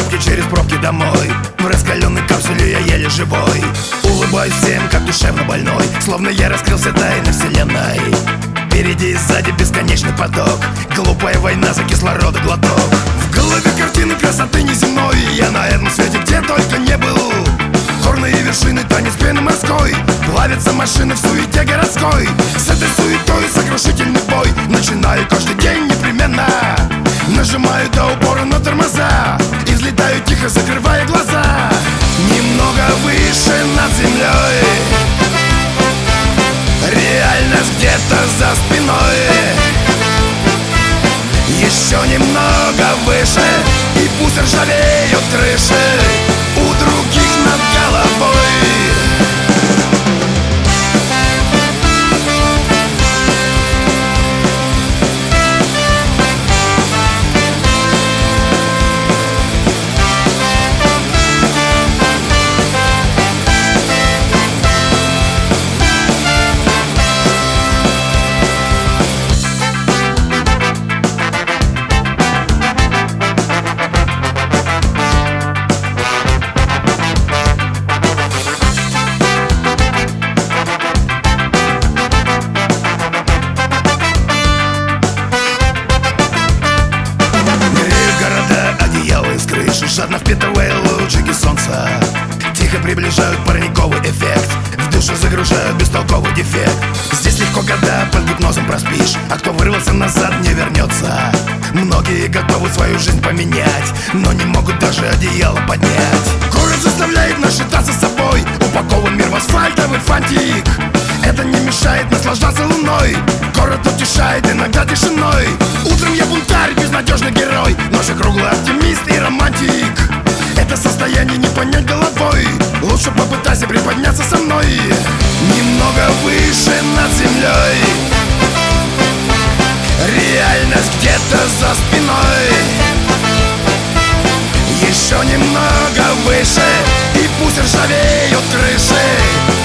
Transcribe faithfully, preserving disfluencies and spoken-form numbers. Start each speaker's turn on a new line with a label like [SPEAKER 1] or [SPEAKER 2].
[SPEAKER 1] пробки через пробки домой. В раскаленной капсуле я еле живой. Улыбаюсь всем, как душевно больной, словно я раскрылся тайны вселенной. Впереди и сзади бесконечный поток, глупая война за кислорода глоток. В голове картины красоты неземной, я на этом свете где только не был. Горные вершины, танец пены морской, плавятся машины в суете городской. С этой суетой сокрушительный бой, начинаю каждый день непременно. Нажимаю до упора на тормоза и взлетаю тихо, закрывая глаза. Немного выше над землей, реальность где-то за спиной. Еще немного выше, и пусть ржавеют крыши у других над головой. Жадно впитывая лучики солнца, тихо приближают парниковый эффект, в душу загружают бестолковый дефект. Здесь легко, когда под гипнозом проспишь, а кто вырвался назад, не вернется. Многие готовы свою жизнь поменять, но не могут даже одеяло поднять. Город заставляет нас считаться собой, упакован мир в асфальтовый фантик. Это не мешает наслаждаться луной, город утешает иногда тишиной. Утром я бунтарь, безнадежный герой, ночью круглый оптимист и романтик. Это состояние не понять головой, лучше попытайся приподняться со мной. Немного выше над землей, реальность где-то за спиной. Еще немного выше, и пусть ржавеют крыши